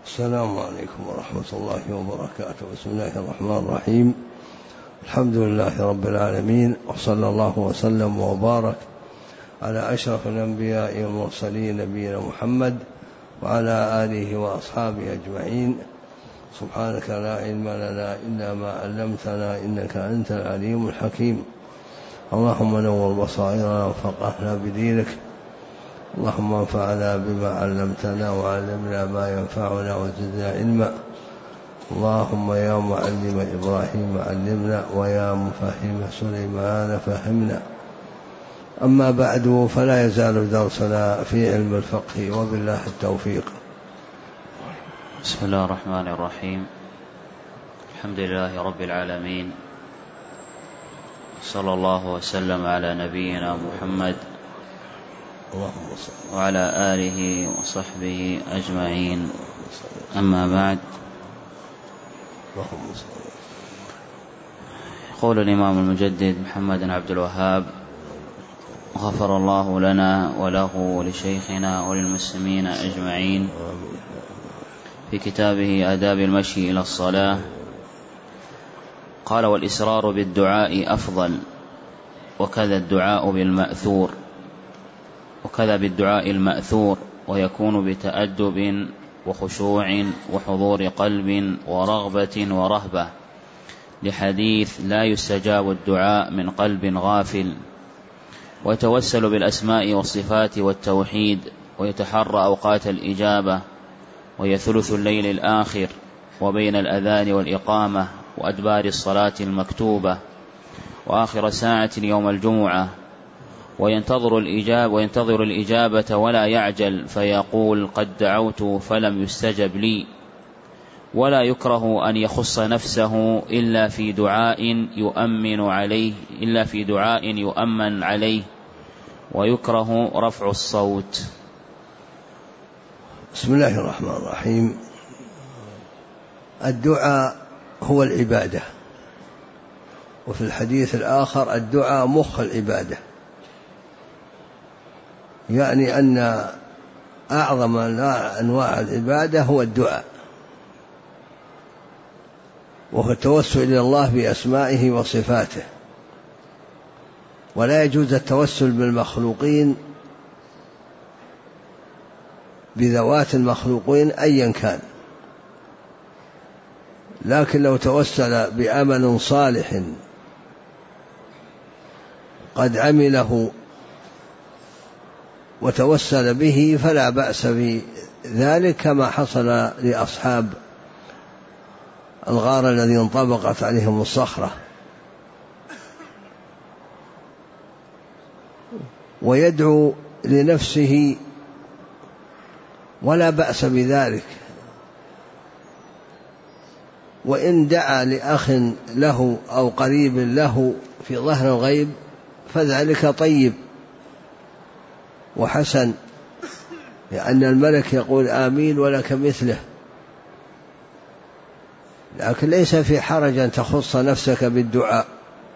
السلام عليكم ورحمة الله وبركاته. بسم الله الرحمن الرحيم. الحمد لله رب العالمين، وصلى الله وسلم وبارك على أشرف الأنبياء والمرسلين نبينا محمد وعلى آله وأصحابه أجمعين. سبحانك لا علم لنا إلا ما علمتنا إنك أنت العليم الحكيم. اللهم نور بصائرنا وفقهنا بدينك، اللهم انفعنا بما علمتنا وعلمنا ما ينفعنا وزدنا علما. اللهم يا معلم إبراهيم علمنا ويا مفهم سليمان فهمنا. أما بعد، فلا يزال درسنا في علم الفقه، وبالله التوفيق. بسم الله الرحمن الرحيم. الحمد لله رب العالمين، صلى الله وسلم على نبينا محمد وعلى آله وصحبه أجمعين. أما بعد، يقول الإمام المجدد محمد بن عبد الوهاب غفر الله لنا وله ولشيخنا وللمسلمين أجمعين في كتابه آداب المشي إلى الصلاة، قال: والإسرار بالدعاء أفضل، وكذا الدعاء بالدعاء المأثور، ويكون بتأدب وخشوع وحضور قلب ورغبة ورهبة، لحديث: لا يستجاب الدعاء من قلب غافل. ويتوسل بالأسماء والصفات والتوحيد، ويتحرى أوقات الإجابة، وهي ثلث الليل الآخر، وبين الأذان والإقامة، وأدبار الصلاة المكتوبة، وآخر ساعة يوم الجمعة. وينتظر الإجابة ولا يعجل، فيقول: قد دعوت فلم يستجب لي. ولا يكره أن يخص نفسه إلا في دعاء يؤمن عليه، ويكره رفع الصوت. بسم الله الرحمن الرحيم. الدعاء هو العبادة، وفي الحديث الآخر: الدعاء مخ العبادة، يعني أن أعظم أنواع العبادة هو الدعاء، وهو التوسل إلى الله بأسمائه وصفاته. ولا يجوز التوسل بالمخلوقين، بذوات المخلوقين أيا كان، لكن لو توسل بعمل صالح قد عمله وتوسل به فلا بأس بذلك، كما حصل لأصحاب الغار الذين انطبقت عليهم الصخرة. ويدعو لنفسه ولا بأس بذلك، وإن دعا لأخ له أو قريب له في ظهر الغيب فذلك طيب وحسن، لأن الملك يقول: آمين ولك مثله. لكن ليس في حرج أن تخص نفسك بالدعاء،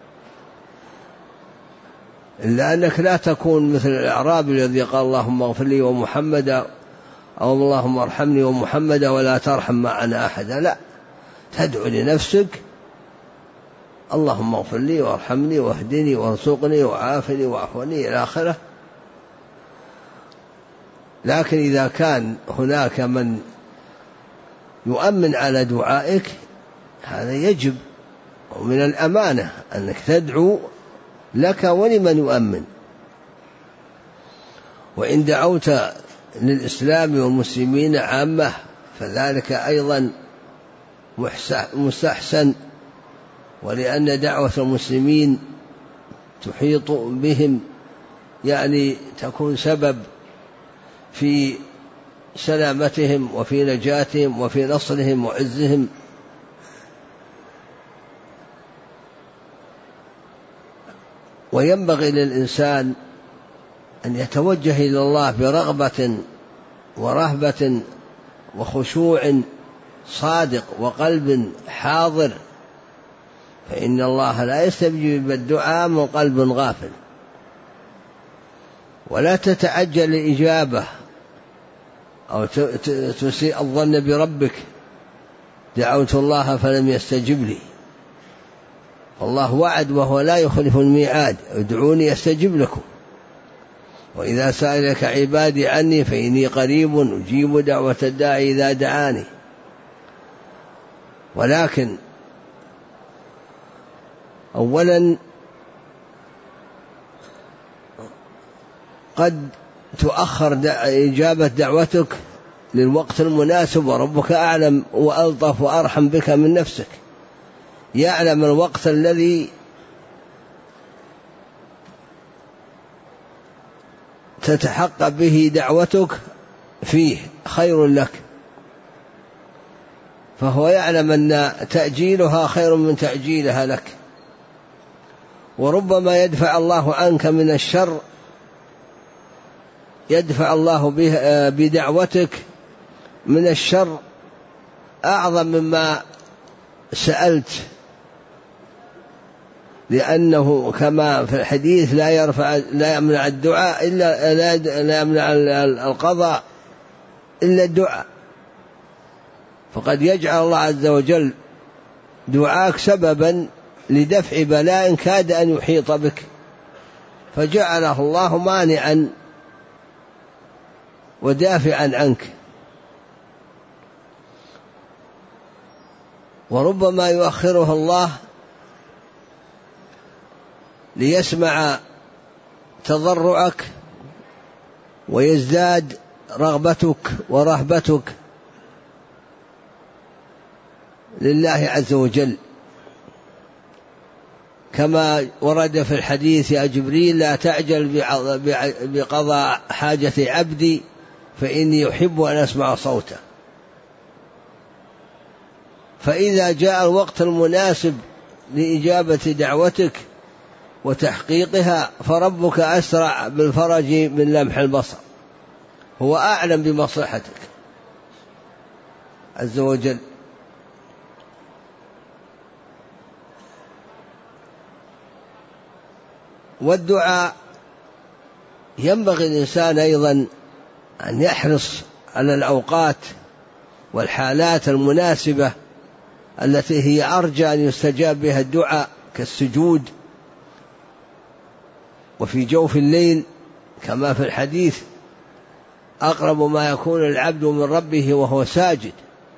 إلا أنك لا تكون مثل الأعرابي الذي قال: اللهم اغفر لي ومحمدا، أو اللهم ارحمني ومحمدا ولا ترحم معنا أحدا. لا، تدعو لنفسك: اللهم اغفر لي وارحمني واهدني وارزقني وعافني واعفني إلى آخره. لكن إذا كان هناك من يؤمن على دعائك، هذا يجب، ومن الأمانة أنك تدعو لك ولمن يؤمن. وإن دعوت للإسلام والمسلمين عامة فذلك أيضا مستحسن، ولأن دعوة المسلمين تحيط بهم، يعني تكون سبب في سلامتهم وفي نجاتهم وفي نصرهم وعزهم. وينبغي للإنسان أن يتوجه إلى الله برغبة ورهبة وخشوع صادق وقلب حاضر، فإن الله لا يستجيب الدعاء من قلب غافل. ولا تتعجل الإجابة أو تسيء الظن بربك، دعوت الله فلم يستجب لي. الله وعد وهو لا يخلف الميعاد، ادعوني أستجب لكم، وإذا سألك عبادي عني فإني قريب أجيب دعوة الداعي إذا دعاني. ولكن أولا قد تؤخر إجابة دعوتك للوقت المناسب، وربك أعلم وألطف وأرحم بك من نفسك، يعلم الوقت الذي تتحقق به دعوتك فيه خير لك، فهو يعلم أن تأجيلها خير من تأجيلها لك. وربما يدفع الله عنك من الشر، يدفع الله بدعوتك من الشر أعظم مما سألت، لأنه كما في الحديث لا يمنع الدعاء إلا لا يمنع القضاء إلا الدعاء. فقد يجعل الله عز وجل دعاك سببا لدفع بلاء كاد أن يحيط بك، فجعله الله مانعا ودافعا عنك. وربما يؤخره الله ليسمع تضرعك ويزداد رغبتك ورهبتك لله عز وجل، كما ورد في الحديث: يا جبريل لا تعجل بقضاء حاجة عبدي فإني أحب أن أسمع صوته. فإذا جاء الوقت المناسب لإجابة دعوتك وتحقيقها فربك أسرع بالفرج من لمح البصر، هو أعلم بمصلحتك عز وجل. والدعاء ينبغي الإنسان أيضا أن يحرص على الأوقات والحالات المناسبة التي هي أرجى أن يستجاب بها الدعاء، كالسجود، وفي جوف الليل كما في الحديث: أقرب ما يكون العبد من ربه وهو ساجد،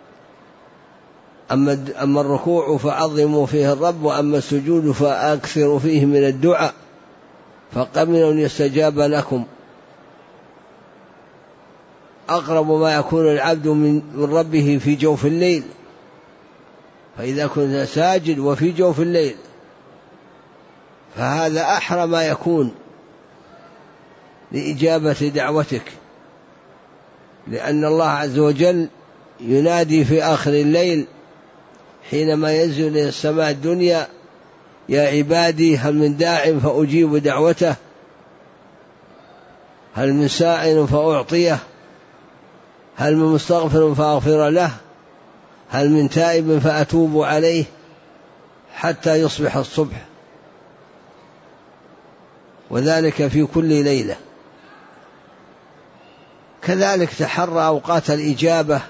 أما الركوع فعظموا فيه الرب، وأما السجود فأكثروا فيه من الدعاء فقبلوا أن يستجاب لكم. أقرب ما يكون العبد من ربه في جوف الليل، فإذا كنت ساجد وفي جوف الليل فهذا أحرى ما يكون لإجابة دعوتك، لأن الله عز وجل ينادي في آخر الليل حينما ينزل إلى السماء الدنيا: يا عبادي هل من داع فأجيب دعوته، هل من سائل فأعطيه، هل من مستغفر فأغفر له، هل من تائب فأتوب عليه، حتى يصبح الصبح، وذلك في كل ليلة. كذلك تحرى أوقات الإجابة،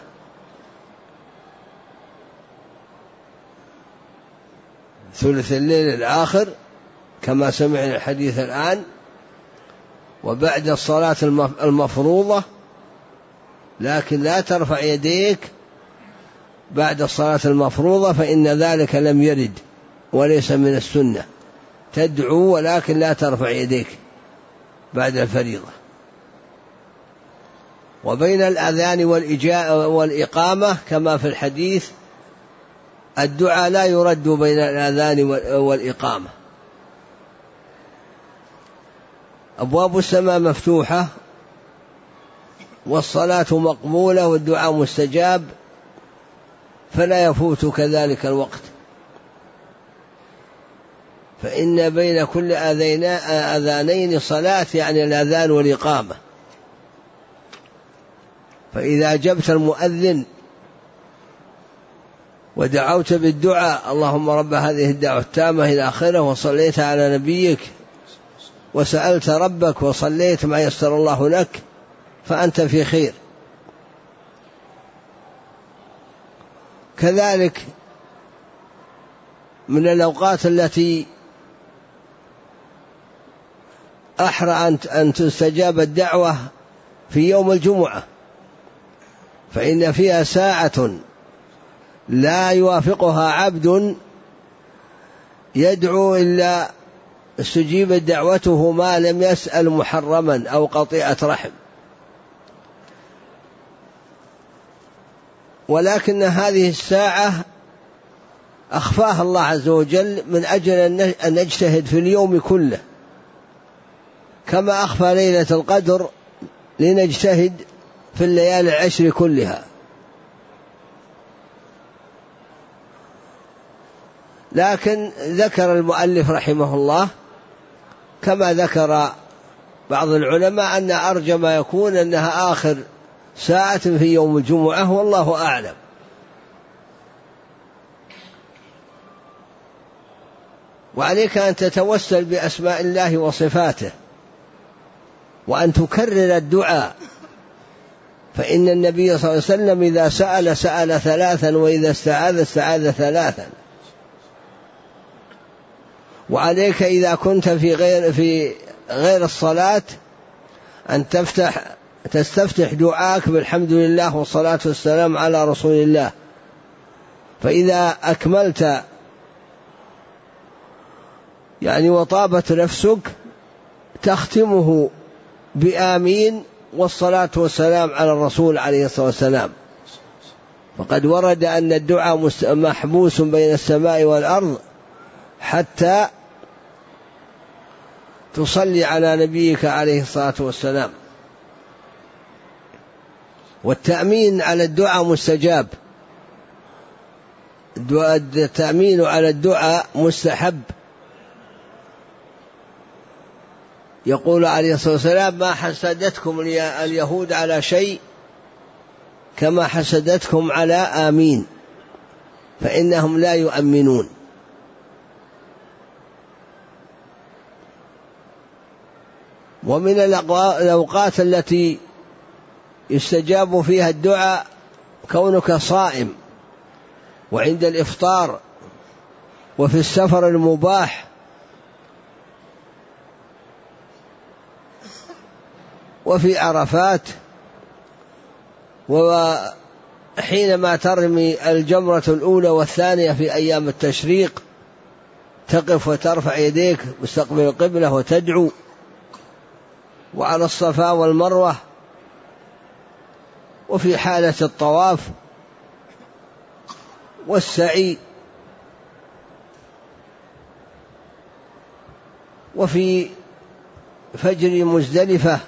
ثلث الليل الآخر كما سمعنا الحديث الآن، وبعد الصلاة المفروضة، لكن لا ترفع يديك بعد الصلاة المفروضة فإن ذلك لم يرد وليس من السنة، تدعو ولكن لا ترفع يديك بعد الفريضة. وبين الأذان والإقامة كما في الحديث: الدعاء لا يرد بين الأذان والإقامة. أبواب السماء مفتوحة والصلاة مقبولة والدعاء مستجاب، فلا يفوتك ذلك الوقت، فإن بين كل أذانين صلاة، يعني الأذان والإقامة. فإذا أجبت المؤذن ودعوت بالدعاء: اللهم رب هذه الدعوة التامة إلى آخره، وصليت على نبيك وسألت ربك وصليت ما يسر الله لك، فأنت في خير. كذلك من الأوقات التي أحرى أن تستجاب الدعوة في يوم الجمعة، فإن فيها ساعة لا يوافقها عبد يدعو إلا استجيب دعوته ما لم يسأل محرما أو قطيعة رحم. ولكن هذه الساعة أخفاها الله عز وجل من أجل أن نجتهد في اليوم كله، كما أخفى ليلة القدر لنجتهد في الليالي العشر كلها. لكن ذكر المؤلف رحمه الله كما ذكر بعض العلماء أن أرجى ما يكون أنها آخر ساعة في يوم الجمعة، والله أعلم. وعليك أن تتوسل بأسماء الله وصفاته، وأن تكرر الدعاء، فإن النبي صلى الله عليه وسلم إذا سأل ثلاثا، وإذا استعاذ ثلاثا. وعليك إذا كنت في غير الصلاة أن تستفتح دعاءك بالحمد لله والصلاة والسلام على رسول الله. فإذا أكملت وطابت نفسك تختمه بآمين والصلاة والسلام على الرسول عليه الصلاة والسلام. فقد ورد أن الدعاء محبوس بين السماء والأرض حتى تصلي على نبيك عليه الصلاة والسلام. والتأمين على الدعاء مستجاب، التأمين على الدعاء مستحب. يقول عليه الصلاة والسلام: ما حسدتكم اليهود على شيء كما حسدتكم على آمين، فإنهم لا يؤمنون. ومن الأوقات التي يستجاب فيها الدعاء كونك صائم، وعند الإفطار، وفي السفر المباح، وفي عرفات، وحينما ترمي الجمرة الأولى والثانية في أيام التشريق تقف وترفع يديك مستقبل القبلة وتدعو، وعلى الصفا والمروة، وفي حالة الطواف والسعي، وفي فجر مزدلفة،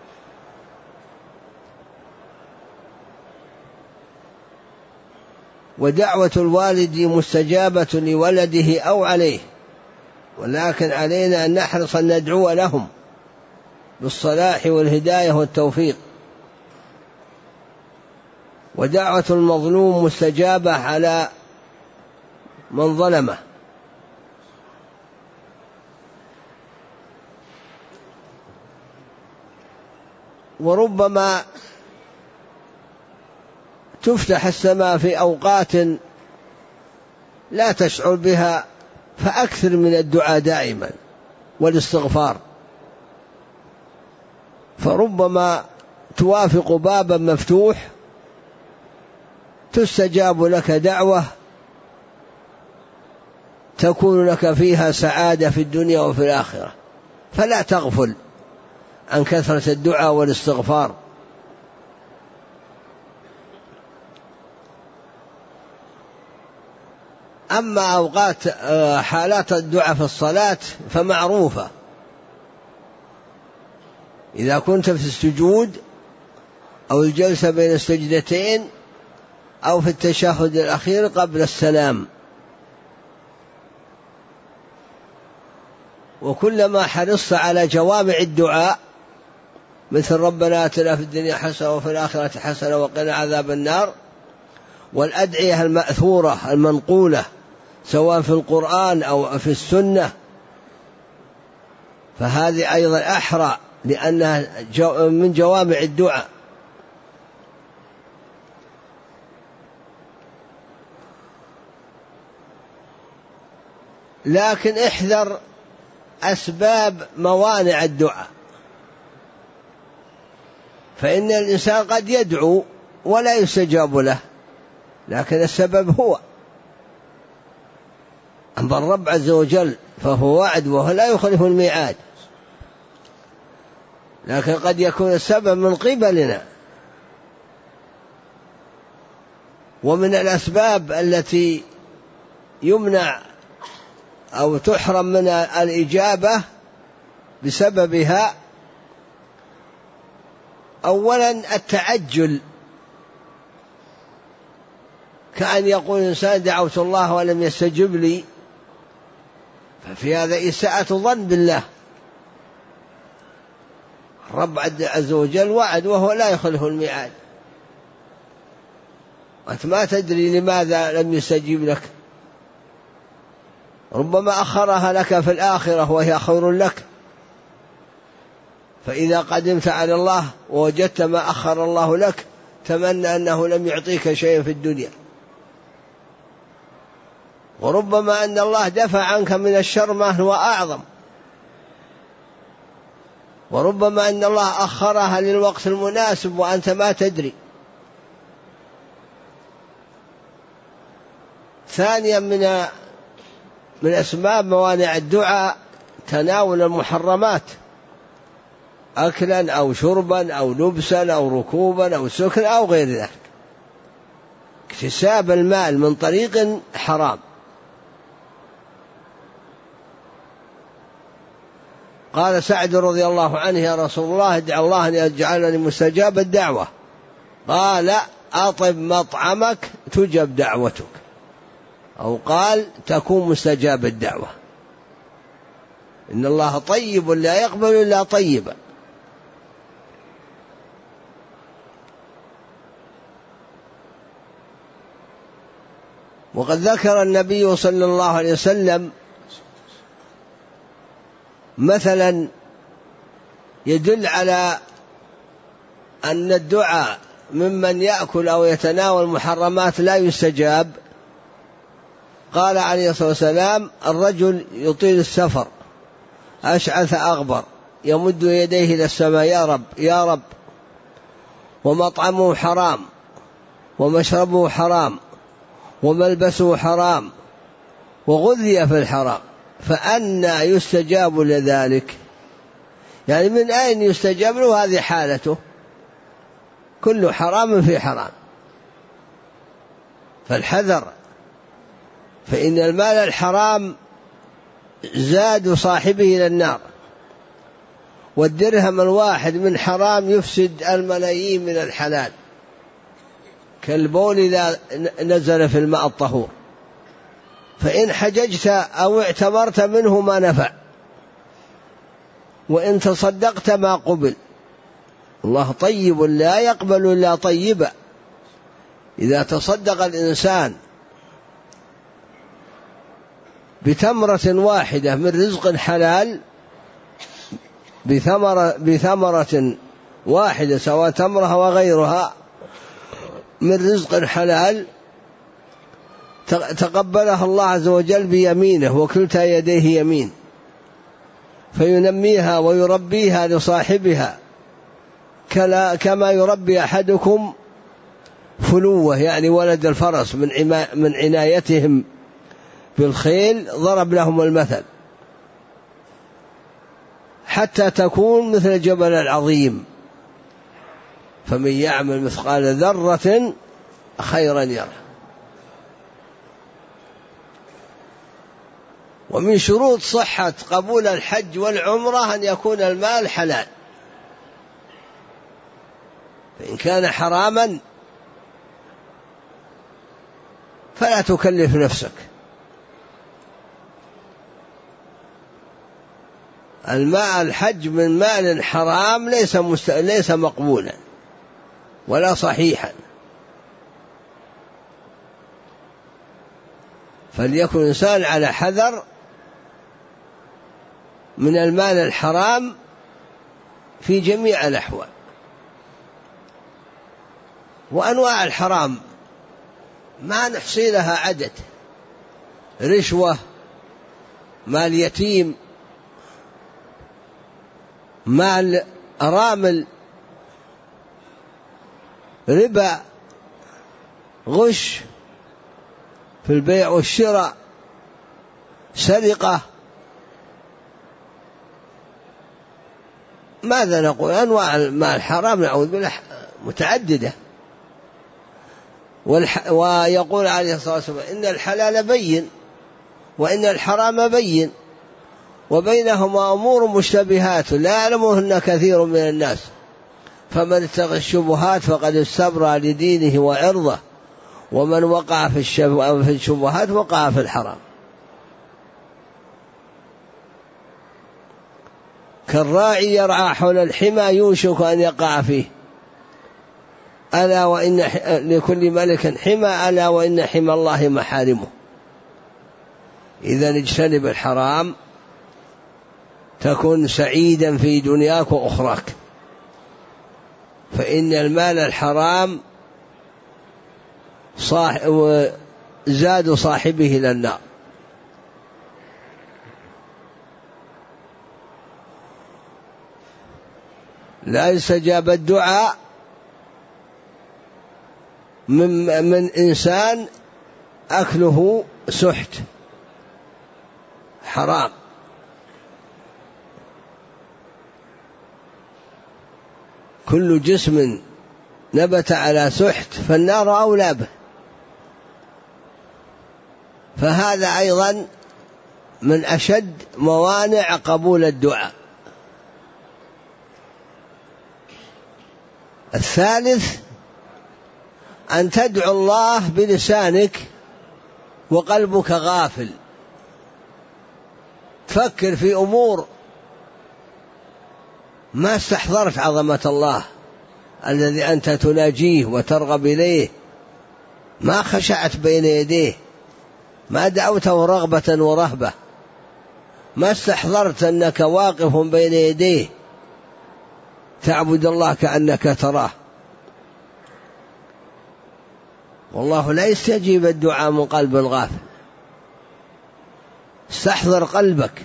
ودعوة الوالد مستجابة لولده أو عليه، ولكن علينا أن نحرص أن ندعو لهم بالصلاح والهداية والتوفيق. ودعوة المظلوم مستجابة على من ظلمه. وربما تفتح السماء في أوقات لا تشعر بها، فأكثر من الدعاء دائما والاستغفار، فربما توافق بابا مفتوح تستجاب لك دعوة تكون لك فيها سعادة في الدنيا وفي الآخرة، فلا تغفل عن كثرة الدعاء والاستغفار. أما أوقات حالات الدعاء في الصلاة فمعروفة، إذا كنت في السجود أو الجلسة بين السجدتين أو في التشهد الأخير قبل السلام. وكلما حرصت على جوامع الدعاء مثل ربنا آتنا في الدنيا حسنة وفي الآخرة حسنة وقنا عذاب النار، والأدعية المأثورة المنقولة سواء في القرآن أو في السنة، فهذه أيضا أحرى لأنها من جوامع الدعاء. لكن احذر أسباب موانع الدعاء، فإن الإنسان قد يدعو ولا يستجاب له، لكن السبب هو. أما الرب عز وجل فهو وعد وهو لا يخلف الميعاد، لكن قد يكون السبب من قبلنا. ومن الأسباب التي يمنع أو تحرم من الإجابة بسببها أولا التعجل، كأن يقول إنسان دعوت الله ولم يستجب لي، ففي هذا إساءة ظن بالله. الرب عز وجل وعد وهو لا يخلف الميعاد، أنت ما تدري لماذا لم يستجيب لك، ربما أخرها لك في الآخرة وهي خير لك. فإذا قدمت على الله ووجدت ما أخر الله لك تمنى أنه لم يعطيك شيئا في الدنيا. وربما أن الله دفع عنك من الشر ما هو أعظم، وربما أن الله أخرها للوقت المناسب وأنت ما تدري. ثانيا من أسباب موانع الدعاء تناول المحرمات، أكلا أو شربا أو لبسا أو ركوبا أو سكن أو غير ذلك، اكتساب المال من طريق حرام. قال سعد رضي الله عنه يا رسول الله ادعى الله أن يجعلني مستجاب الدعوة، قال أطب مطعمك تجب دعوتك، أو قال تكون مستجاب الدعوة. إن الله طيب لا يقبل إلا طيبا. وقد ذكر النبي صلى الله عليه وسلم مثلا يدل على أن الدعاء ممن يأكل أو يتناول محرمات لا يستجاب. قال عليه الصلاة والسلام الرجل يطيل السفر أشعث أغبر يمد يديه إلى السماء يا رب يا رب، ومطعمه حرام ومشربه حرام وملبسه حرام وغذي في الحرام، فأنى يستجاب لذلك؟ يعني من أين يستجاب له؟ هذه حالته، كل حرام في حرام. فالحذر، فإن المال الحرام زاد صاحبه إلى النار، والدرهم الواحد من حرام يفسد الملايين من الحلال، كالبول إذا نزل في الماء الطهور، فإن حججت أو اعتبرت منه ما نفع، وإن تصدقت ما قبل. الله طيب لا يقبل إلا طيبا. إذا تصدق الإنسان بتمرة واحدة من رزق حلال، بثمرة واحدة سواء تمرة وغيرها من رزق حلال، تقبلها الله عز وجل بيمينه وكلتا يديه يمين، فينميها ويربيها لصاحبها كما يربي أحدكم فلوه، يعني ولد الفرس من عنايتهم بالخيل، ضرب لهم المثل حتى تكون مثل الجبل العظيم. فمن يعمل مثقال ذرة خيرا يره. ومن شروط صحة قبول الحج والعمرة أن يكون المال حلال، فإن كان حراما فلا تكلف نفسك. الحج من مال حرام ليس مقبولا ولا صحيحا، فليكن الإنسان على حذر من المال الحرام في جميع الأحوال. وأنواع الحرام ما نحصي لها عدد، رشوة مال يتيم، مال أرامل، ربا، غش في البيع والشراء، سرقة. ماذا نقول؟ أنواع المال الحرام نعوذ بالله متعددة. ويقول عليه الصلاة والسلام إن الحلال بين وإن الحرام بين وبينهما أمور مشتبهات لا يعلمهن كثير من الناس فمن اتقى الشبهات فقد استبرأ لدينه وعرضه ومن وقع في الشبهات وقع في الحرام. كالراعي يرعى حول الحمى يوشك أن يقع فيه، ألا وإن لكل ملك حمى ألا وإن حمى الله محارمه. إذا اجتنب الحرام تكن سعيدا في دنياك وأخراك، فإن المال الحرام زاد صاحبه إلى النار. لا يستجاب الدعاء من إنسان أكله سحت حرام. كل جسم نبت على سحت فالنار أولى به، فهذا أيضا من أشد موانع قبول الدعاء. الثالث أن تدعو الله بلسانك وقلبك غافل، تفكر في أمور ما استحضرت عظمة الله الذي أنت تناجيه وترغب إليه، ما خشعت بين يديه، ما دعوته رغبة ورهبة، ما استحضرت أنك واقف بين يديه تعبد الله كأنك تراه. والله لا يستجيب الدعاء من قلب غافل. استحضر قلبك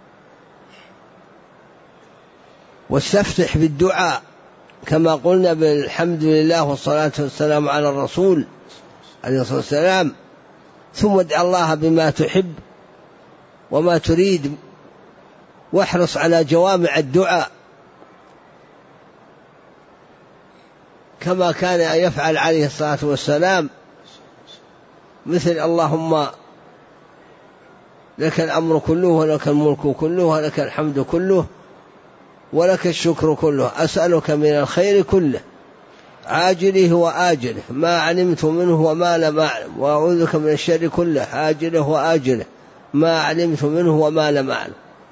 واستفتح بالدعاء كما قلنا بالحمد لله والصلاة والسلام على الرسول عليه الصلاة والسلام، ثم ادع الله بما تحب وما تريد، واحرص على جوامع الدعاء كما كان يفعل عليه الصلاة والسلام، مثل اللهم لك الأمر كله ولك الملك كله ولك الحمد كله ولك الشكر كله، أسألك من الخير كله عاجله وآجله ما علمت منه وما لم أعلم، وأعوذ بك من الشر كله عاجله وآجله ما علمت منه وما لم أعلم.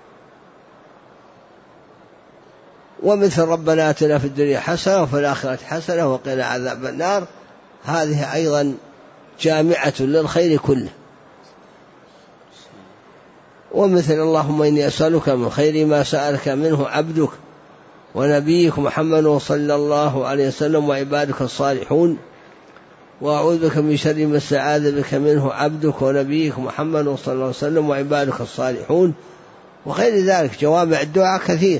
ومثل ربنا آتنا في الدنيا حسنة وفي الآخرة حسنة وقنا عذاب النار، هذه أيضا جامعة للخير كله. ومثل اللهم إني أسألك من خير ما سألك منه عبدك ونبيك محمد صلى الله عليه وسلم وعبادك الصالحون، وأعوذ بك من شر ما استعاذ بك منه عبدك ونبيك محمد صلى الله عليه وسلم وعبادك الصالحون، وغير ذلك جوامع الدعاء كثير.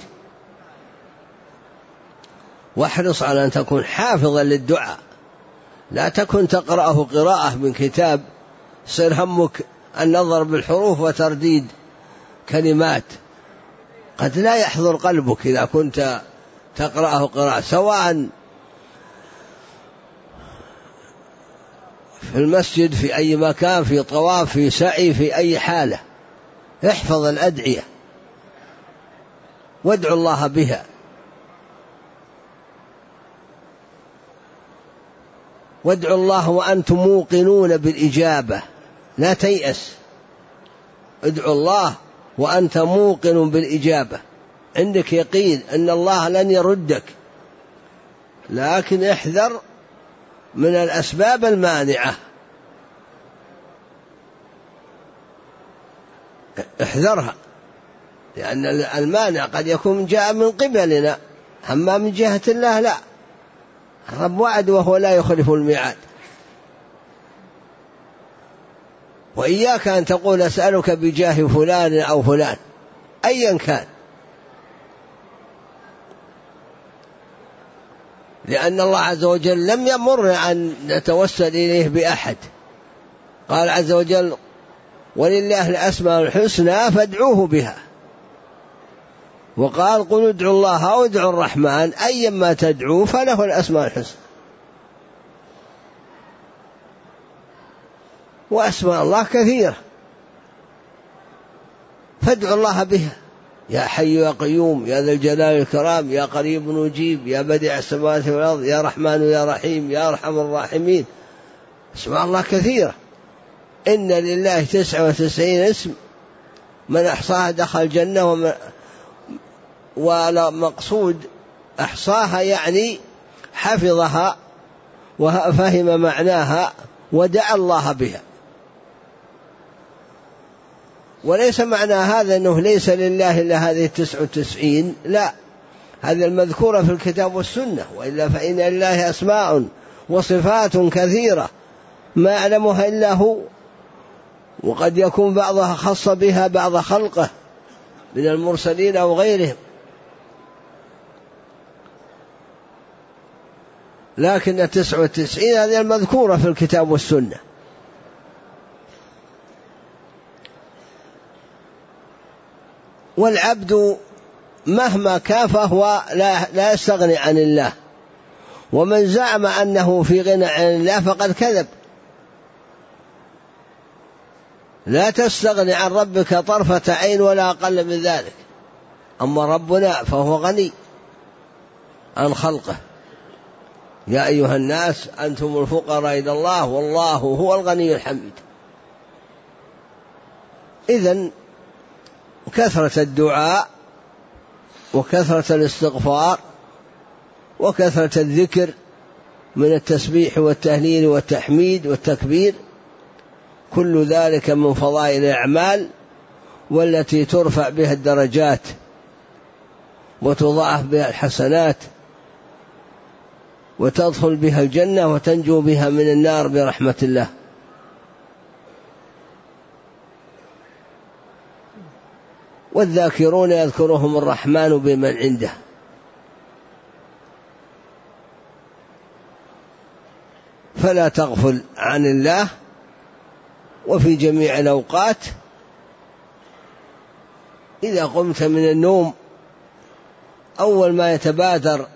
واحرص على أن تكون حافظا للدعاء، لا تكن تقرأه قراءة من كتاب صير همك النظر بالحروف وترديد كلمات، قد لا يحضر قلبك إذا كنت تقرأه قراءة، سواء في المسجد في أي مكان، في طواف في سعي في أي حالة، احفظ الأدعية وادعو الله بها. وادعوا الله وأنتم موقنون بالإجابة، لا تيأس، ادعوا الله وأنت موقن بالإجابة، عندك يقين أن الله لن يردك، لكن احذر من الأسباب المانعة، احذرها، لأن المانع قد يكون جاء من قبلنا، أما من جهة الله لا، الرب وعد وهو لا يخلف الميعاد. وإياك أن تقول أسألك بجاه فلان أو فلان أيا كان، لأن الله عز وجل لم يأمرنا أن نتوسل إليه بأحد. قال عز وجل ولله الأسماء الحسنى فادعوه بها، وقال قل ادعوا الله أو ادعوا الرحمن أيما تدعوا فله الأسماء الحسنى. وأسماء الله كثيرة فادعوا الله بها، يا حي يا قيوم، يا ذا الجلال والإكرام، يا قريب مجيب، يا بديع السماوات والأرض، يا رحمن يا رحيم، يا أرحم الراحمين. أسماء الله كثيرة. إن لله 99 اسم من أحصاها دخل الجنة، ومقصود أحصاها يعني حفظها وفهم معناها ودعا الله بها. وليس معنى هذا أنه ليس لله إلا هذه 99، لا، هذا المذكورة في الكتاب والسنة، وإلا فإن لله أسماء وصفات كثيرة ما يعلمها إلا هو، وقد يكون بعضها خاص بها بعض خلقه من المرسلين أو غيرهم، لكن 99 هذه المذكورة في الكتاب والسنة. والعبد مهما كان فهو لا يستغني عن الله، ومن زعم أنه في غنى عن الله فقد كذب. لا تستغني عن ربك طرفة عين ولا أقل من ذلك. أما ربنا فهو غني عن خلقه. يا أيها الناس أنتم الفقراء إلى الله والله هو الغني الحميد. إذن كثرة الدعاء وكثرة الاستغفار وكثرة الذكر من التسبيح والتهليل والتحميد والتكبير، كل ذلك من فضائل الأعمال، والتي ترفع بها الدرجات وتضاعف بها الحسنات وتدخل بها الجنة وتنجو بها من النار برحمة الله. والذاكرون يذكرهم الرحمن بمن عنده. فلا تغفل عن الله، وفي جميع الأوقات إذا قمت من النوم أول ما يتبادر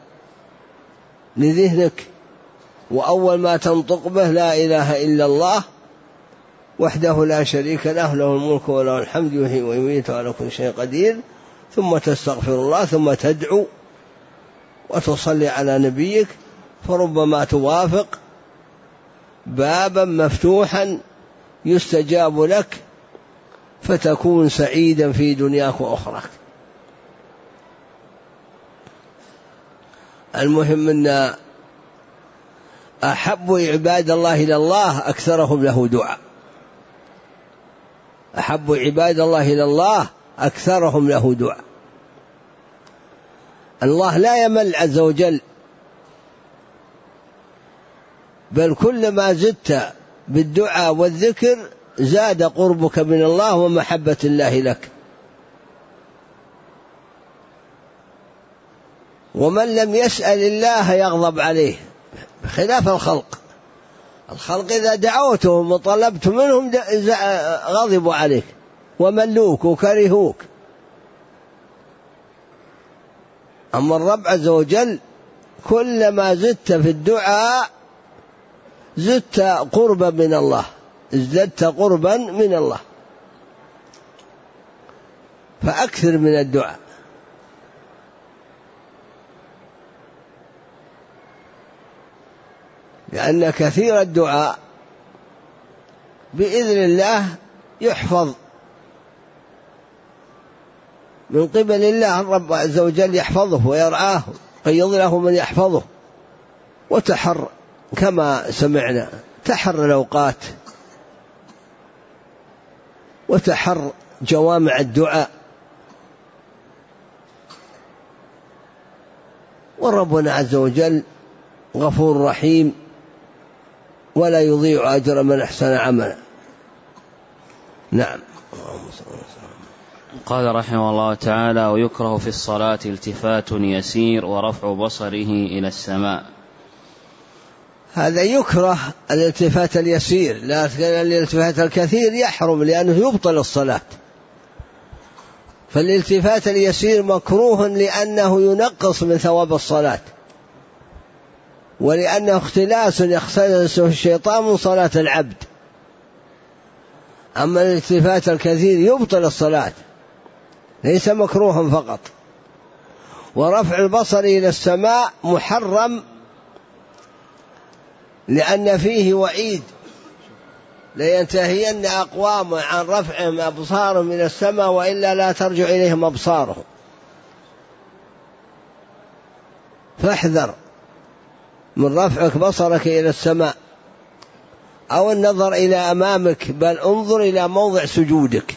لذهنك وأول ما تنطق به لا إله إلا الله وحده لا شريك له، له الملك وله الحمد يحيي ويميت وعلى كل شيء قدير، ثم تستغفر الله، ثم تدعو وتصلي على نبيك، فربما توافق بابا مفتوحا يستجاب لك فتكون سعيدا في دنياك وأخراك. المهم أن أحب عباد الله إلى الله أكثرهم له دعاء. أحب عباد الله إلى الله أكثرهم له دعاء. الله لا يمل عز وجل، بل كلما زدت بالدعاء والذكر زاد قربك من الله ومحبة الله لك. ومن لم يسأل الله يغضب عليه، بخلاف الخلق. الخلق إذا دعوتهم وطلبت منهم غضبوا عليك وملوك وكرهوك. أما الرب عز وجل كلما زدت في الدعاء زدت قربا من الله، ازددت قربا من الله، فأكثر من الدعاء. لأن كثير الدعاء بإذن الله يحفظ من قبل الله. الرب عز وجل يحفظه ويرعاه، قيض له من يحفظه. وتحر كما سمعنا، تحر الأوقات وتحر جوامع الدعاء. وربنا عز وجل غفور رحيم ولا يضيع أجر من أحسن عملا. نعم. قال رحمه الله تعالى: ويكره في الصلاة التفات يسير ورفع بصره إلى السماء. هذا يكره الالتفات اليسير، لكن الالتفات الكثير يحرم لأنه يبطل الصلاة. فالالتفات اليسير مكروه لأنه ينقص من ثواب الصلاة، ولأنه اختلاس يختلسه الشيطان من صلاة العبد. أما الالتفات الكثير يبطل الصلاة، ليس مكروها فقط. ورفع البصر إلى السماء محرم لأن فيه وعيد: لينتهين أقوام عن رفعهم أبصارهم إلى السماء وإلا لا ترجع إليهم أبصارهم. فاحذر من رفعك بصرك إلى السماء أو النظر إلى أمامك، بل انظر إلى موضع سجودك.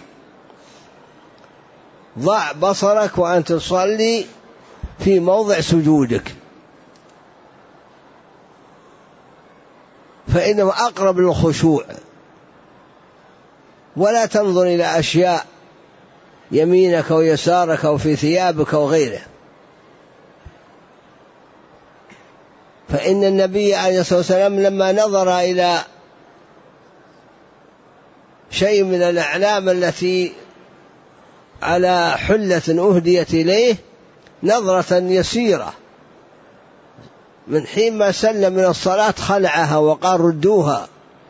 ضع بصرك وأنت تصلي في موضع سجودك، فإنه أقرب للخشوع. ولا تنظر إلى أشياء يمينك ويسارك أو في ثيابك وغيره، فإن النبي عليه الصلاة والسلام لما نظر إلى شيء من الأعلام التي على حلة أهديت إليه نظرة يسيرة، من حين ما سلم من الصلاة خلعها وقال: ردوها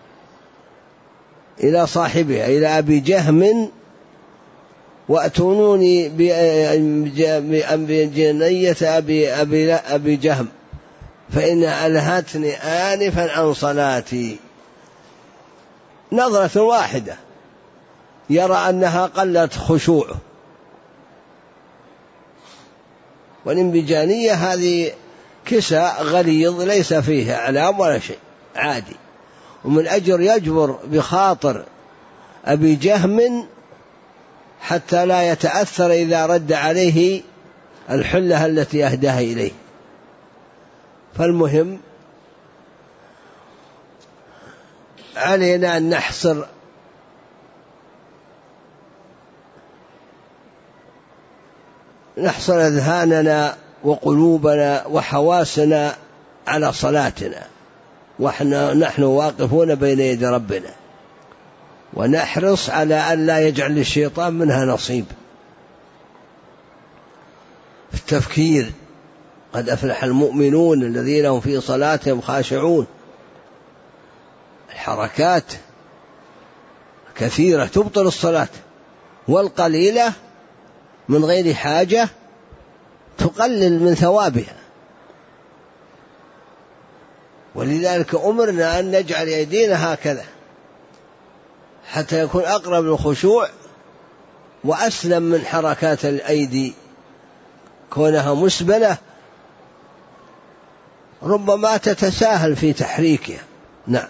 إلى صاحبها، إلى أبي جهم، وأتونوني بجنية أبي جهم فإن ألهتني آنفا عن صلاتي. نظرة واحدة يرى أنها قلت خشوعه. والانبجانية هذه كساء غليظ ليس فيه أعلام ولا شيء، عادي، ومن أجر يجبر بخاطر أبي جهم حتى لا يتأثر إذا رد عليه الحلة التي أهداها إليه. فالمهم علينا أن نحصر أذهاننا وقلوبنا وحواسنا على صلاتنا ونحن واقفون بين يدي ربنا، ونحرص على أن لا يجعل الشيطان منها نصيب. في التفكير: قد أفلح المؤمنون الذين هم في صلاتهم خاشعون. الحركات كثيرة تبطل الصلاة، والقليلة من غير حاجة تقلل من ثوابها. ولذلك أمرنا أن نجعل أيدينا هكذا حتى يكون أقرب للخشوع وأسلم من حركات الأيدي، كونها مسبلة ربما تتساهل في تحريكها. نعم.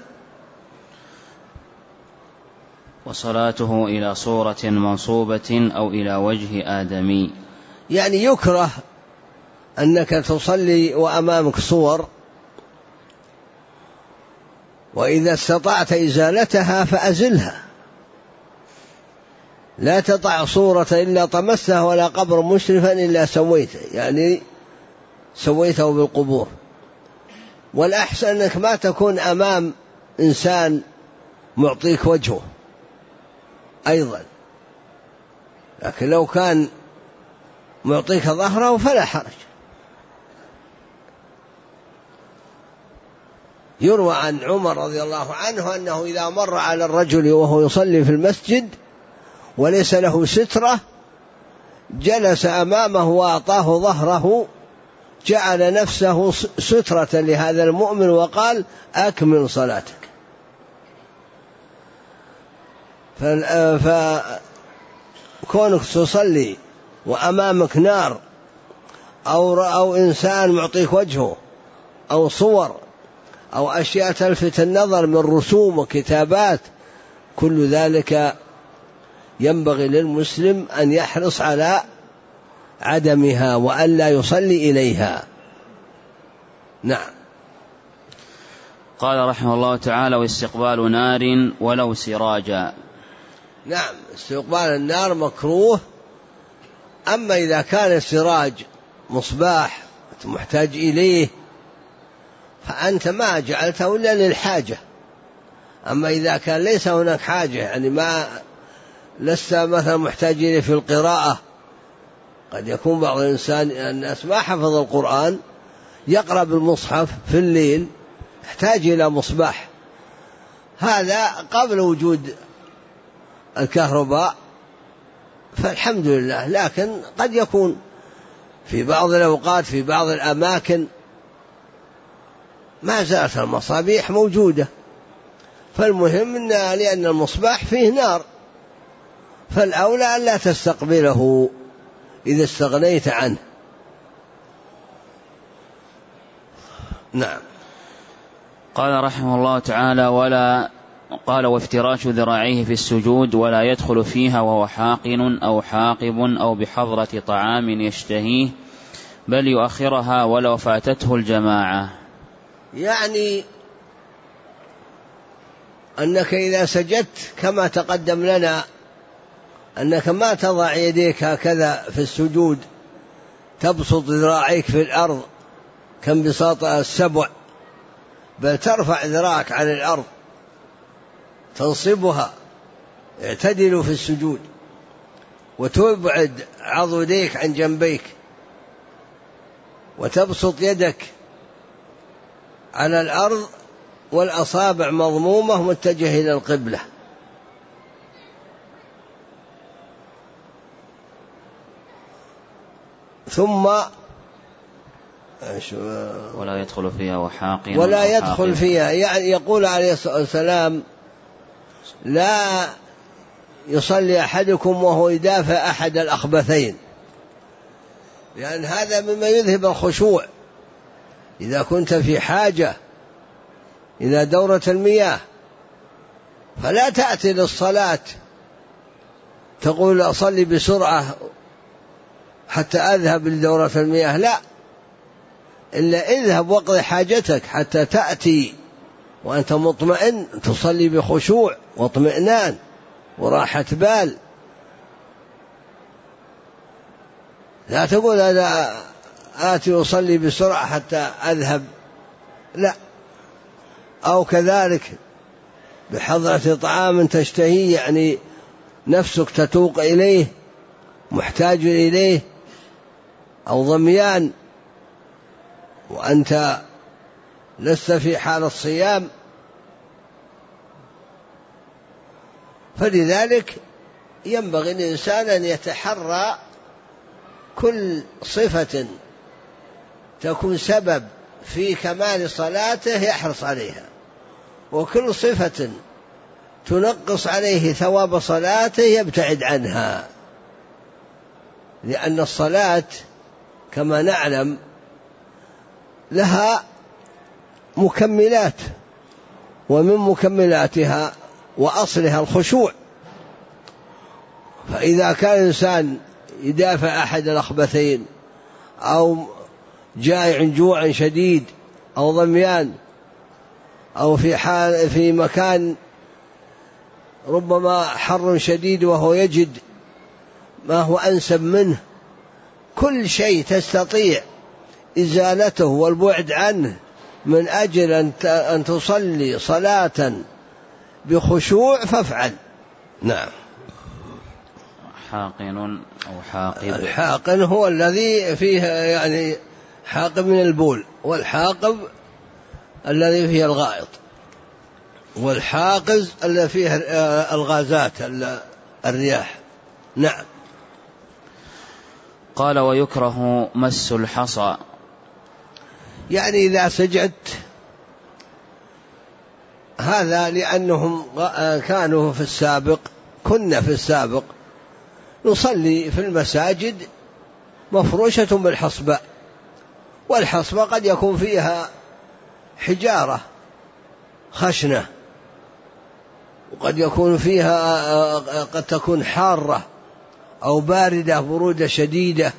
وصلاته إلى صورة منصوبة أو إلى وجه آدمي، يعني يكره أنك تصلي وأمامك صور، وإذا استطعت إزالتها فأزلها. لا تضع صورة إلا طمستها ولا قبر مشرفا إلا سويته، يعني سويته بالقبور. والأحسن أنك ما تكون أمام إنسان معطيك وجهه أيضا، لكن لو كان معطيك ظهره فلا حرج. يروى عن عمر رضي الله عنه أنه إذا مر على الرجل وهو يصلي في المسجد وليس له سترة جلس أمامه وأعطاه ظهره، جعل نفسه سترة لهذا المؤمن وقال: أكمل صلاتك. فكونك تصلي وأمامك نار أو إنسان معطيك وجهه أو صور أو أشياء تلفت النظر من رسوم وكتابات، كل ذلك ينبغي للمسلم أن يحرص على عدمها وأن لا يصلي إليها. نعم. قال رحمه الله تعالى: واستقبال نار ولو سراجا. نعم استقبال النار مكروه. أما إذا كان السراج مصباح محتاج إليه فأنت ما جعلته إلا للحاجة. أما إذا كان ليس هناك حاجة، يعني ما لست مثلا محتاج إليه في القراءة، قد يكون بعض الناس ما حفظ القرآن يقرأ بالمصحف في الليل يحتاج إلى مصباح، هذا قبل وجود الكهرباء فالحمد لله. لكن قد يكون في بعض الأوقات في بعض الأماكن ما زالت المصابيح موجودة، فالمهم لأن المصباح فيه نار فالأولى أن لا تستقبله إذا استغنيت عنه. نعم. قال رحمه الله تعالى: قال وافتراش ذراعيه في السجود ولا يدخل فيها وهو حاقن أو حاقب أو بحضرة طعام يشتهيه، بل يؤخرها ولو فاتته الجماعة. يعني أنك إذا سجدت كما تقدم لنا أنك ما تضع يديك هكذا في السجود تبسط ذراعيك في الأرض كانبساط السبع، بل ترفع ذراعك عن الأرض تنصبها اعتدل في السجود، وتبعد عضديك عن جنبيك، وتبسط يدك على الأرض والأصابع مضمومة متجهة إلى القبلة. ثم ولا يدخل فيها وحاقن ولا يدخل فيها، يعني يقول عليه الصلاة والسلام: لا يصلي أحدكم وهو يدافع أحد الأخبثين، لأن هذا مما يذهب الخشوع. إذا كنت في حاجة إلى دورة المياه فلا تأتي للصلاة تقول أصلي بسرعة حتى أذهب لدورة المياه، لا، إلا اذهب واقضي حاجتك حتى تأتي وأنت مطمئن تصلي بخشوع واطمئنان وراحة بال. لا تقول أنا آتي أصلي بسرعة حتى أذهب، لا. أو كذلك بحضرة طعام تشتهيه، يعني نفسك تتوق إليه محتاج إليه، أو ضميان وأنت لست في حال الصيام، فلذلك ينبغي الإنسان أن يتحرى كل صفة تكون سبب في كمال صلاته يحرص عليها، وكل صفة تنقص عليه ثواب صلاته يبتعد عنها، لأن الصلاة كما نعلم لها مكملات، ومن مكملاتها وأصلها الخشوع. فإذا كان الإنسان يدافع أحد الأخبثين أو جائع جوعا شديد أو ضميان أو في مكان ربما حر شديد وهو يجد ما هو أنسب منه، كل شيء تستطيع إزالته والبعد عنه من أجل أن تصلي صلاة بخشوع فافعل. نعم. حاقن أو حاقب. الحاقن هو الذي فيه يعني حاقب من البول، والحاقب الذي فيه الغائط، والحاقز الذي فيه الغازات الرياح. نعم. قال ويكره مس الحصى، يعني إذا سجدت، هذا لأنهم كانوا كنا في السابق نصلي في المساجد مفروشة بالحصبة، والحصبة قد يكون فيها حجارة خشنة، وقد يكون فيها قد تكون حارة أو باردة برودة شديدة،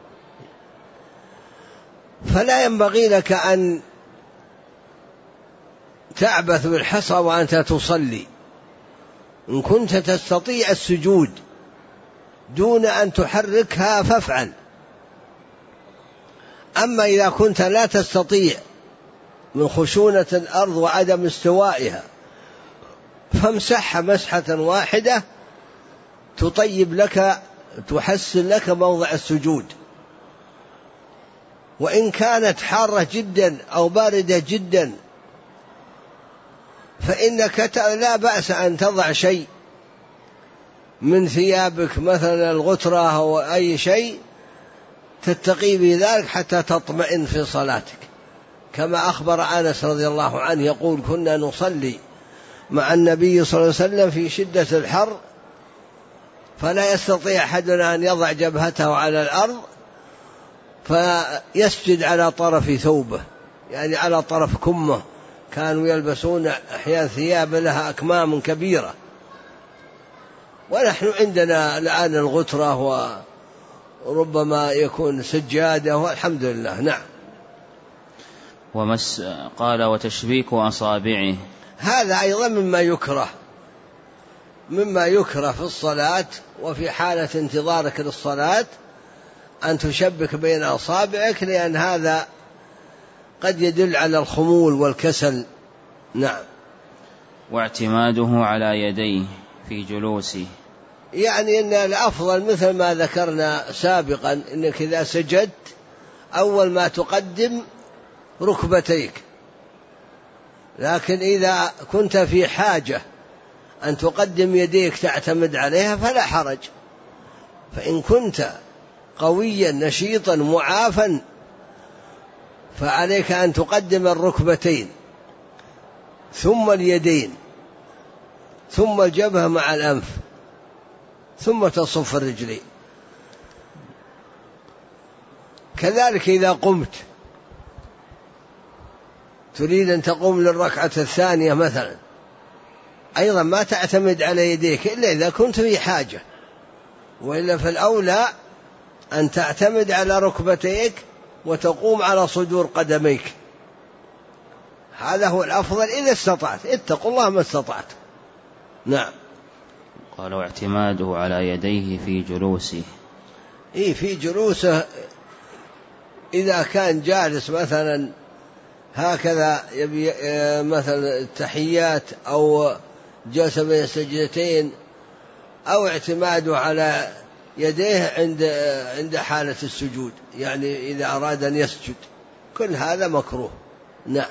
فلا ينبغي لك أن تعبث بالحصى وأنت تصلي، إن كنت تستطيع السجود دون أن تحركها فافعل. أما إذا كنت لا تستطيع من خشونة الأرض وعدم استوائها فامسحها مسحة واحدة تطيب لك تحسن لك موضع السجود. وإن كانت حارة جدا أو باردة جدا فإنك لا بأس أن تضع شيء من ثيابك مثلا الغترة أو أي شيء تتقي بذلك حتى تطمئن في صلاتك، كما أخبر أنس رضي الله عنه يقول: كنا نصلي مع النبي صلى الله عليه وسلم في شدة الحر فلا يستطيع أحدنا أن يضع جبهته على الأرض فيسجد على طرف ثوبه، يعني على طرف كمه. كانوا يلبسون أحيانا ثياب لها أكمام كبيرة، ونحن عندنا الآن الغترة وربما يكون سجادة والحمد لله. نعم. قال: وتشبيك أصابعه، هذا أيضا مما يكره في الصلاة وفي حالة انتظارك للصلاة أن تشبك بين أصابعك، لأن هذا قد يدل على الخمول والكسل. نعم. واعتماده على يديه في جلوسه، يعني إن الأفضل مثل ما ذكرنا سابقا إنك إذا سجدت أول ما تقدم ركبتيك، لكن إذا كنت في حاجة أن تقدم يديك تعتمد عليها فلا حرج. فإن كنت قويا نشيطا معافا فعليك أن تقدم الركبتين ثم اليدين ثم الجبهة مع الأنف ثم تصف الرجلين. كذلك إذا قمت تريد أن تقوم للركعة الثانية مثلا أيضا ما تعتمد على يديك إلا إذا كنت في حاجة، وإلا فالأولى أن تعتمد على ركبتيك وتقوم على صدور قدميك. هذا هو الأفضل إذا استطعت. اتقوا الله ما استطعت. نعم. قال: واعتماده على يديه في جلوسه، في جلوسه إذا كان جالس مثلا هكذا يبي مثلا التحيات أو جلس بين السجدتين، أو اعتماده على يديه عند حالة السجود، يعني إذا أراد أن يسجد، كل هذا مكروه. نعم.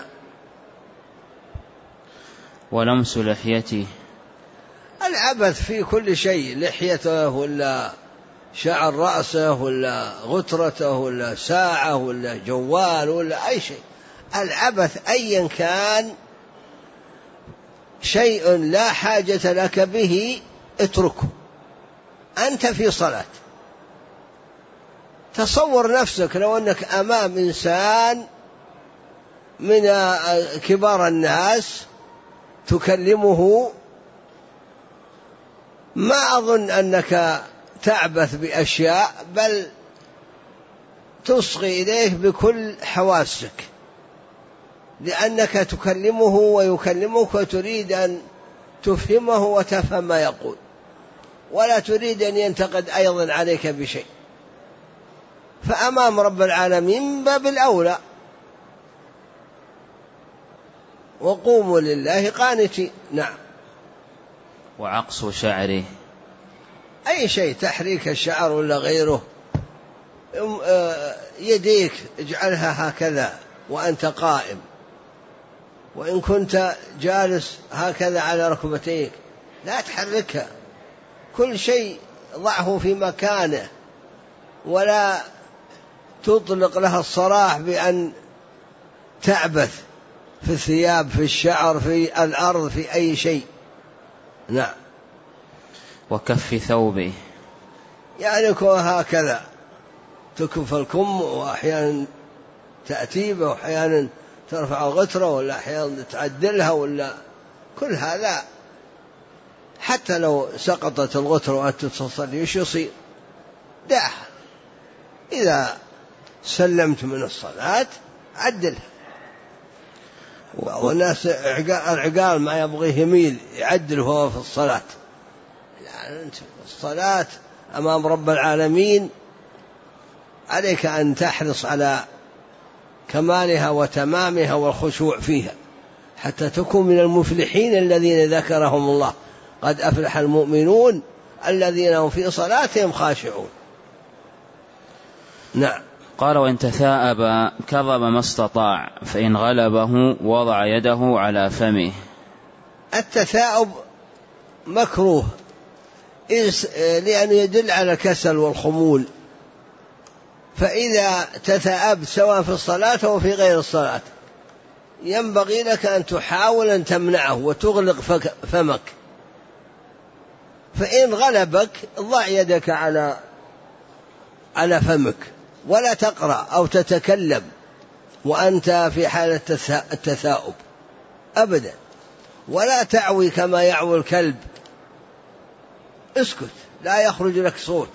ولمس لحيته، العبث في كل شيء، لحيته ولا شعر رأسه ولا غترته ولا ساعة ولا جوال ولا أي شيء، العبث أيا كان شيء لا حاجة لك به اتركه. أنت في صلاة، تصور نفسك لو أنك أمام إنسان من كبار الناس تكلمه، ما أظن أنك تعبث بأشياء، بل تصغي إليه بكل حواسك، لأنك تكلمه ويكلمك وتريد أن تفهمه وتفهم ما يقول، ولا تريد أن ينتقد أيضا عليك بشيء. فأمام رب العالمين باب الأولى، وقوموا لله قانتين. نعم. وعقص شعره، أي شيء، تحريك الشعر ولا غيره، يديك اجعلها هكذا وأنت قائم، وإن كنت جالس هكذا على ركبتيك لا تحركها، كل شيء ضعه في مكانه، ولا تطلق لها الصراح بأن تعبث في الثياب، في الشعر، في الأرض، في أي شيء. نعم. وكف ثوبه، يعني هكذا تكف الكم، وأحيانا تأتيبه، وأحيانا ترفع الغترة، ولا أحيانا تعدلها، ولا كل هذا. حتى لو سقطت الغترة وأنت تصلي إيش يصير؟ دعها، إذا سلمت من الصلاة عدلها. والناس العقال ما يبغيه يميل، يعدل هو في الصلاة، أنت الصلاة أمام رب العالمين عليك أن تحرص على كمالها وتمامها والخشوع فيها حتى تكون من المفلحين الذين ذكرهم الله، قد أفلح المؤمنون الذين هم في صلاتهم خاشعون. نعم. قال: وإن تثاءب كظم ما استطاع، فإن غلبه وضع يده على فمه. التثاؤب مكروه لأنه يدل على الكسل والخمول، فإذا تثاءبت سواء في الصلاة أو في غير الصلاة ينبغي لك أن تحاول أن تمنعه وتغلق فمك، فإن غلبك ضع يدك على فمك، ولا تقرأ أو تتكلم وأنت في حالة التثاؤب أبدا، ولا تعوي كما يعوي الكلب، اسكت لا يخرج لك صوت،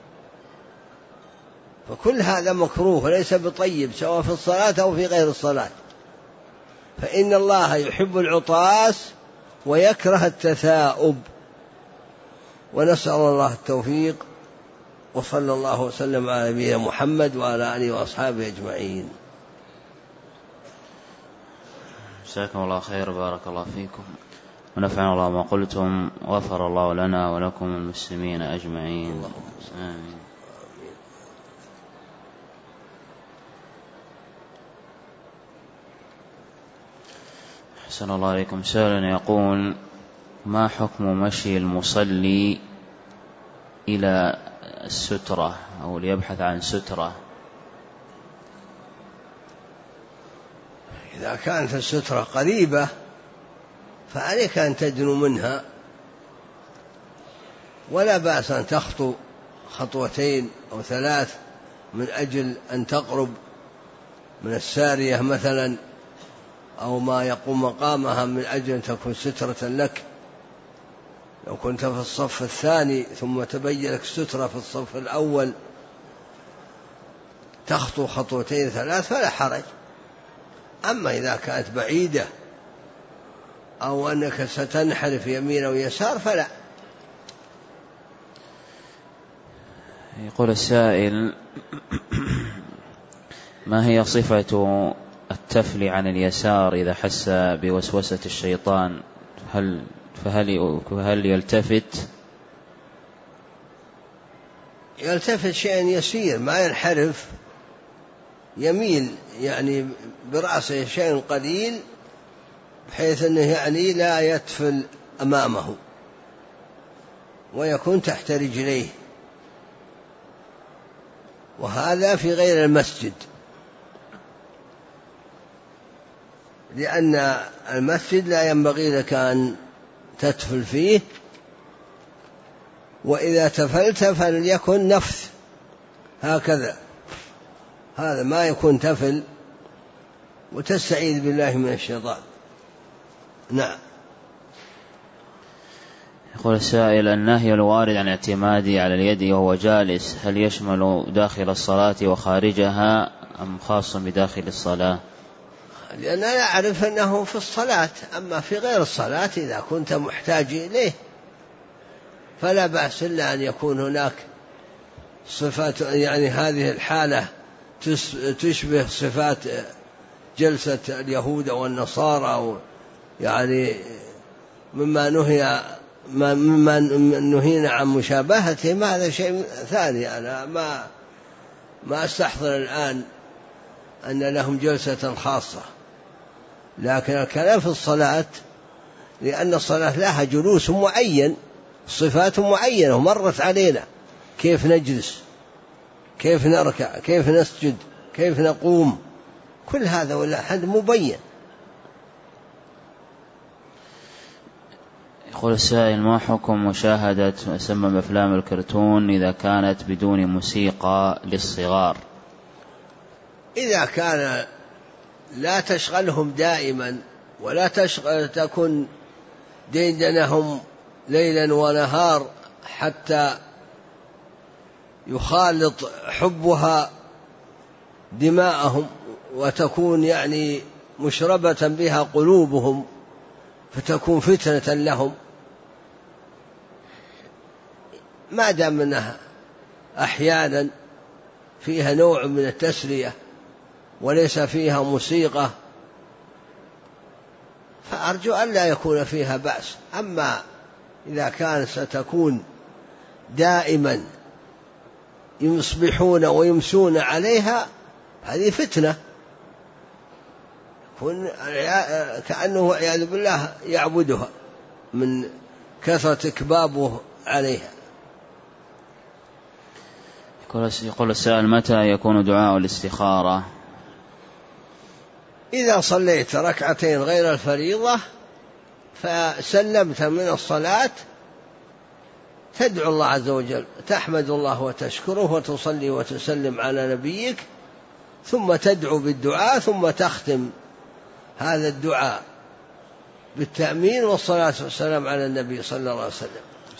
فكل هذا مكروه وليس بطيب سواء في الصلاة أو في غير الصلاة، فإن الله يحب العطاس ويكره التثاؤب. ونسأل الله التوفيق، وصلى الله وسلم على نبينا محمد وعلى آله وأصحابه أجمعين. جزاكم الله خير، بارك الله فيكم، ونفعنا الله ما قلتم، غفر الله لنا ولكم المسلمين أجمعين، آمين. أحسن الله عليكم. سائل يقول: ما حكم مشي المصلي إلى السترة أو ليبحث عن سترة؟ إذا كانت السترة قريبة فعليك أن تدنو منها، ولا بأس أن تخطو خطوتين أو 3 من أجل أن تقرب من السارية مثلا، أو ما يقوم مقامها من أجل أن تكون سترة لك. لو كنت في الصف الثاني ثم تبين لك سترة في الصف الأول تخطو 2 3 فلا حرج. أما إذا كانت بعيدة أو أنك ستنحرف يمين أو يسار فلا. يقول السائل: ما هي صفة التفل عن اليسار إذا حس بوسوسة الشيطان؟ هل يلتفت؟ يلتفت شيئا يسير، ما ينحرف، يميل يعني برأسه شيء قليل بحيث أنه يعني لا يتفل أمامه ويكون تحت رجليه، وهذا في غير المسجد، لأن المسجد لا ينبغي لك أن تتفل فيه، وإذا تفلت فليكن نفث هكذا، هذا ما يكون تفل، وتستعيذ بالله من الشيطان. نعم. يقول السائل: النهي الوارد عن الاعتماد على اليد وهو جالس هل يشمل داخل الصلاة وخارجها أم خاص بداخل الصلاة؟ لأننا نعرف أنه في الصلاة، أما في غير الصلاة إذا كنت محتاج إليه فلا بأس، إلا أن يكون هناك صفات، يعني هذه الحالة تشبه صفات جلسة اليهود والنصارى، يعني مما نهينا عن مشابهتهم، هذا شيء ثاني. أنا ما أستحضر الآن أن لهم جلسة خاصة، لكن الكلام في الصلاة، لأن الصلاة لها جلوس معين، صفات معينة ومرت علينا، كيف نجلس، كيف نركع، كيف نسجد، كيف نقوم، كل هذا ولا حد مبين. يقول السائل: ما حكم مشاهدة أسمى أفلام الكرتون إذا كانت بدون موسيقى للصغار؟ إذا كان لا تشغلهم دائما ولا تكن ديدنهم ليلا ونهار حتى يخالط حبها دماءهم وتكون يعني مشربة بها قلوبهم فتكون فتنة لهم، ما دام منها أحيانا فيها نوع من التسلية وليس فيها موسيقى فأرجو أن لا يكون فيها بأس. أما إذا كانت ستكون دائما يصبحون ويمسون عليها هذه فتنة، كأنه والعياذ بالله يعبدها من كثرة إكبابه عليها. يقول السائل: متى يكون دعاء الاستخارة؟ إذا صليت ركعتين غير الفريضة فسلمت من الصلاة تدعو الله عز وجل، تحمد الله وتشكره وتصلي وتسلم على نبيك، ثم تدعو بالدعاء، ثم تختم هذا الدعاء بالتأمين والصلاة والسلام على النبي صلى الله عليه وسلم.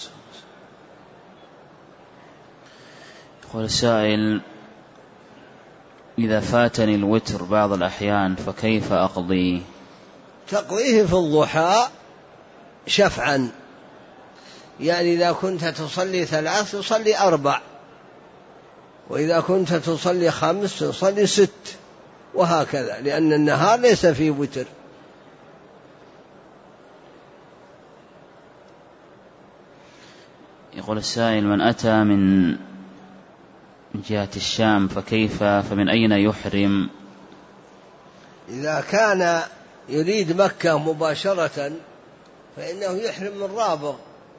يقول السائل: إذا فاتني الوتر بعض الأحيان فكيف أقضيه؟ تقضيه في الضحى شفعا، يعني إذا كنت تصلي 3 تصلي 4، وإذا كنت تصلي 5 تصلي 6، وهكذا، لأن النهار ليس فيه وتر. يقول السائل: من أتى من جهة الشام فمن أين يحرم؟ إذا كان يريد مكة مباشرة فإنه يحرم من رابغ،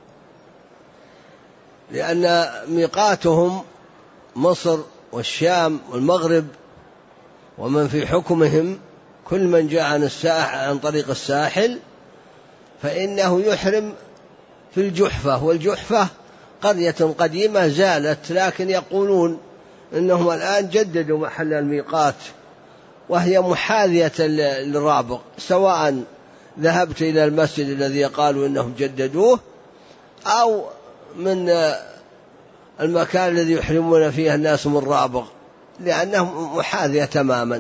لأن ميقاتهم مصر والشام والمغرب، ومن في حكمهم كل من جاء عن طريق الساحل فإنه يحرم في الجحفة، والجحفة قرية قديمة زالت، لكن يقولون إنهم الآن جددوا محل الميقات، وهي محاذية للرابغ، سواء ذهبت إلى المسجد الذي قالوا إنهم جددوه أو من المكان الذي يحرمون فيه الناس من رابغ، لأنه محاذية تماما.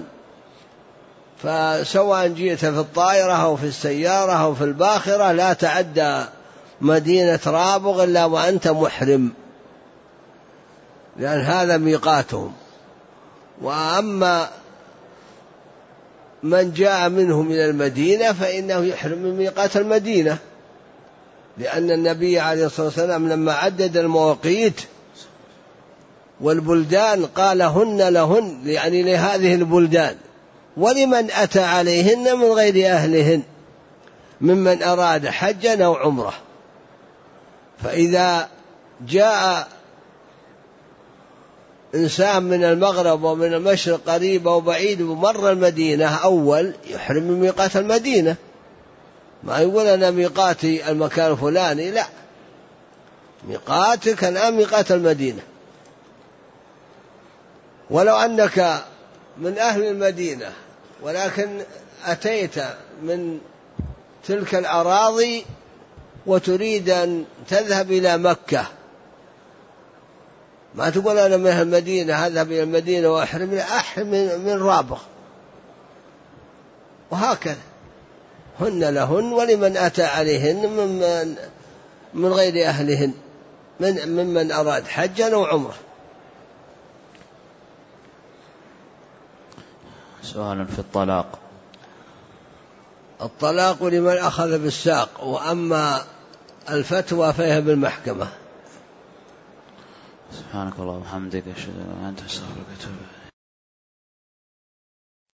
فسواء جئت في الطائرة أو في السيارة أو في الباخرة لا تعدى مدينة رابغ إلا وأنت محرم، لأن هذا ميقاتهم. وأما من جاء منهم إلى المدينة فإنه يحرم من ميقات المدينة، لأن النبي عليه الصلاة والسلام لما عدد المواقيت والبلدان قال هن لهن، يعني لهذه البلدان، ولمن أتى عليهن من غير أهلهن ممن أراد حجا أو عمره. فإذا جاء إنسان من المغرب ومن المشرق قريب أو بعيد ومر المدينة أول يحرم من ميقات المدينة، ما يقول أنا ميقاتي المكان الفلاني، لا، ميقاتك الآن ميقات المدينة. ولو أنك من أهل المدينة ولكن أتيت من تلك الأراضي وتريد أن تذهب إلى مكة، ما تقول أنا من المدينة أذهب إلى المدينة وأحرم، لا، أحرم من رابغ. وهكذا هن لهن ولمن أتى عليهن من غير أهلهن ممن أراد حجا أو عمره. سؤال في الطلاق: الطلاق لمن أخذ بالساق، وأما الفتوى فهي بالمحكمة. سبحانك اللهم وبحمدك، أشهد أن لا إله إلا أنت، أستغفرك وأتوب إليك.